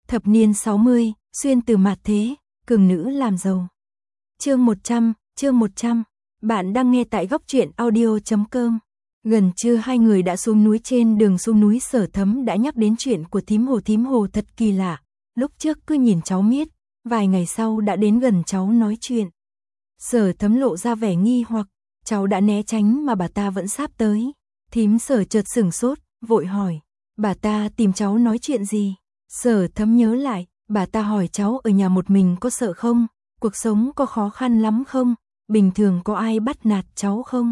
Thập niên 60, xuyên từ mạt thế, cường nữ làm giàu. Chương 100, bạn đang nghe tại góc truyện audio.com. Gần trưa hai người đã xuống núi. Trên đường xuống núi Sở Thấm đã nhắc đến chuyện của thím Hồ thật kỳ lạ, lúc trước cứ nhìn cháu miết, vài ngày sau đã đến gần cháu nói chuyện. Sở Thấm lộ ra vẻ nghi hoặc, cháu đã né tránh mà bà ta vẫn sáp tới. Thím Sở chợt sửng sốt, vội hỏi, bà ta tìm cháu nói chuyện gì? Sở Thấm nhớ lại, bà ta hỏi cháu ở nhà một mình có sợ không? Cuộc sống có khó khăn lắm không? Bình thường có ai bắt nạt cháu không?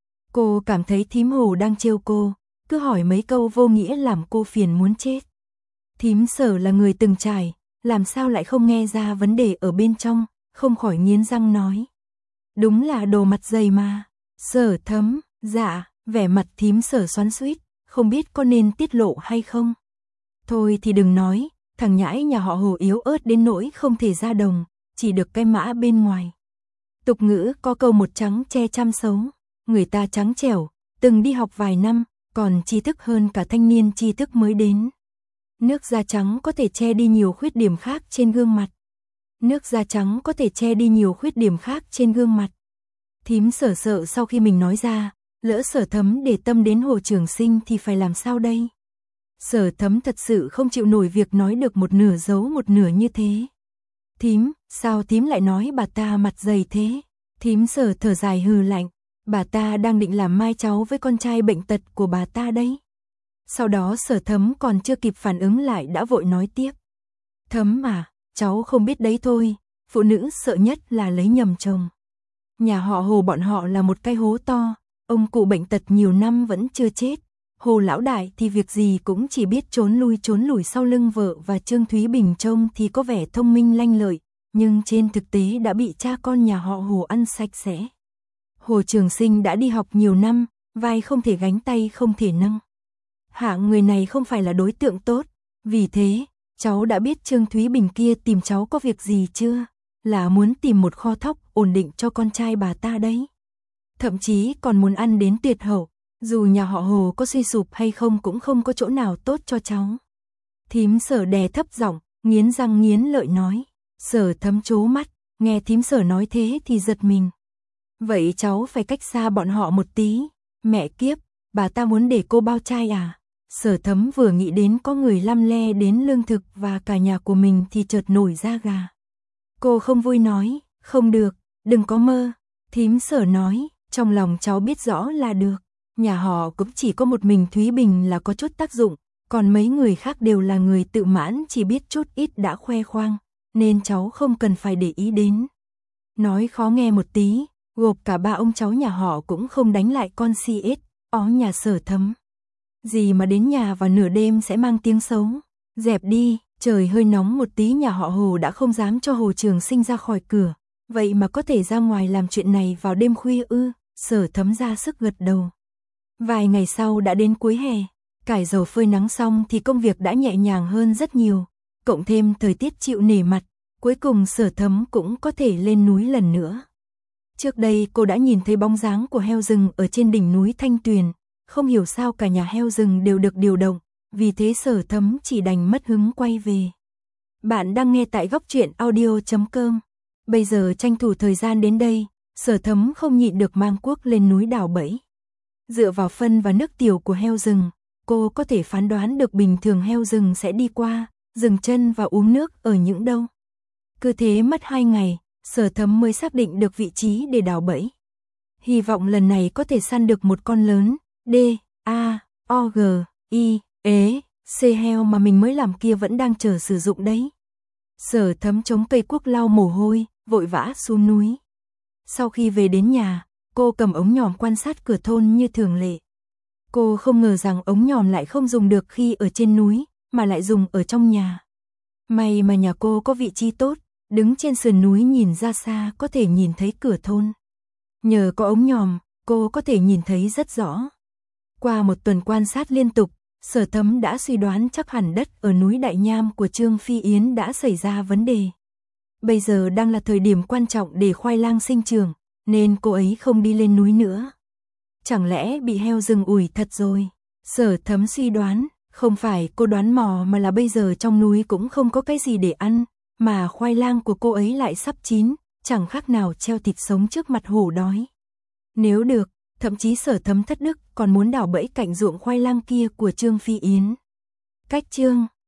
Cô cảm thấy thím Hồ đang trêu cô, cứ hỏi mấy câu vô nghĩa làm cô phiền muốn chết. Thím Sở là người từng trải, làm sao lại không nghe ra vấn đề ở bên trong, không khỏi nghiến răng nói. Đúng là đồ mặt dày mà. Sở Thấm, dạ, vẻ mặt thím Sở xoắn xuýt, không biết có nên tiết lộ hay không. Thôi thì đừng nói, thằng nhãi nhà họ Hồ yếu ớt đến nỗi không thể ra đồng, chỉ được cái mã bên ngoài. Tục ngữ có câu một trắng che trăm xấu, người ta trắng trẻo, từng đi học vài năm, còn tri thức hơn cả thanh niên tri thức mới đến. Nước da trắng có thể che đi nhiều khuyết điểm khác trên gương mặt. Nước da trắng có thể che đi nhiều khuyết điểm khác trên gương mặt. Thím Sở sợ sau khi mình nói ra, lỡ Sở Thấm để tâm đến Hồ Trường Sinh thì phải làm sao đây? Sở Thấm thật sự không chịu nổi việc nói được một nửa giấu một nửa như thế. Thím, sao thím lại nói bà ta mặt dày thế? Thím Sở thở dài hừ lạnh, bà ta đang định làm mai cháu với con trai bệnh tật của bà ta đấy. Sau đó Sở Thấm còn chưa kịp phản ứng lại đã vội nói tiếp. Thấm à, cháu không biết đấy thôi, phụ nữ sợ nhất là lấy nhầm chồng. Nhà họ Hồ bọn họ là một cái hố to, ông cụ bệnh tật nhiều năm vẫn chưa chết. Hồ lão đại thì việc gì cũng chỉ biết trốn lùi sau lưng vợ, và Trương Thúy Bình trông thì có vẻ thông minh lanh lợi, nhưng trên thực tế đã bị cha con nhà họ Hồ ăn sạch sẽ. Hồ Trường Sinh đã đi học nhiều năm, vai không thể gánh tay không thể nâng. Hạng người này không phải là đối tượng tốt, vì thế, cháu đã biết Trương Thúy Bình kia tìm cháu có việc gì chưa? Là muốn tìm một kho thóc ổn định cho con trai bà ta đấy. Thậm chí còn muốn ăn đến tuyệt hậu, dù nhà họ Hồ có suy sụp hay không cũng không có chỗ nào tốt cho cháu. Thím Sở đè thấp giọng, nghiến răng nghiến lợi nói. Sở Thấm trố mắt, nghe thím Sở nói thế thì giật mình. Vậy cháu phải cách xa bọn họ một tí. Mẹ kiếp, bà ta muốn để cô bao trai à? Sở Thấm vừa nghĩ đến có người lăm le đến lương thực và cả nhà của mình thì chợt nổi da gà. Cô không vui nói, không được, đừng có mơ. Thím Sở nói, trong lòng cháu biết rõ là được. Nhà họ cũng chỉ có một mình Thúy Bình là có chút tác dụng, còn mấy người khác đều là người tự mãn, chỉ biết chút ít đã khoe khoang, nên cháu không cần phải để ý đến. Nói khó nghe một tí, gộp cả ba ông cháu nhà họ cũng không đánh lại con CS, nhà Sở Thấm. Gì mà đến nhà vào nửa đêm sẽ mang tiếng xấu. Dẹp đi, trời hơi nóng một tí nhà họ Hồ đã không dám cho Hồ Trường Sinh ra khỏi cửa, vậy mà có thể ra ngoài làm chuyện này vào đêm khuya ư? Sở Thấm ra sức gật đầu. Vài ngày sau đã đến cuối hè, cải dầu phơi nắng xong thì công việc đã nhẹ nhàng hơn rất nhiều, cộng thêm thời tiết chịu nể mặt, cuối cùng Sở Thấm cũng có thể lên núi lần nữa. Trước đây cô đã nhìn thấy bóng dáng của heo rừng ở trên đỉnh núi Thanh Tuyền, không hiểu sao cả nhà heo rừng đều được điều động, vì thế Sở Thấm chỉ đành mất hứng quay về. Bạn đang nghe tại góc truyện audio.com. Bây giờ tranh thủ thời gian đến đây, Sở Thấm không nhịn được mang cuốc lên núi đào bẫy. Dựa vào phân và nước tiểu của heo rừng, cô có thể phán đoán được bình thường heo rừng sẽ đi qua, dừng chân và uống nước ở những đâu. Cứ thế mất 2 ngày, Sở Thấm mới xác định được vị trí để đào bẫy. Hy vọng lần này có thể săn được một con lớn, C heo mà mình mới làm kia vẫn đang chờ sử dụng đấy. Sở Thấm chống cây cuốc lau mồ hôi, vội vã xuống núi. Sau khi về đến nhà, cô cầm ống nhòm quan sát cửa thôn như thường lệ. Cô không ngờ rằng ống nhòm lại không dùng được khi ở trên núi, mà lại dùng ở trong nhà. May mà nhà cô có vị trí tốt, đứng trên sườn núi nhìn ra xa có thể nhìn thấy cửa thôn. Nhờ có ống nhòm, cô có thể nhìn thấy rất rõ. Qua một tuần quan sát liên tục, Sở Thấm đã suy đoán chắc hẳn đất ở núi Đại Nham của Trương Phi Yến đã xảy ra vấn đề. Bây giờ đang là thời điểm quan trọng để khoai lang sinh trưởng, nên cô ấy không đi lên núi nữa. Chẳng lẽ bị heo rừng ủi thật rồi? Sở Thấm suy đoán, Không phải cô đoán mò mà là bây giờ trong núi cũng không có cái gì để ăn, mà khoai lang của cô ấy lại sắp chín, chẳng khác nào treo thịt sống trước mặt hổ đói. Nếu được, thậm chí Sở Thấm thất đức còn muốn đào bẫy cạnh ruộng khoai lang kia của Trương Phi Yến. Cách Trương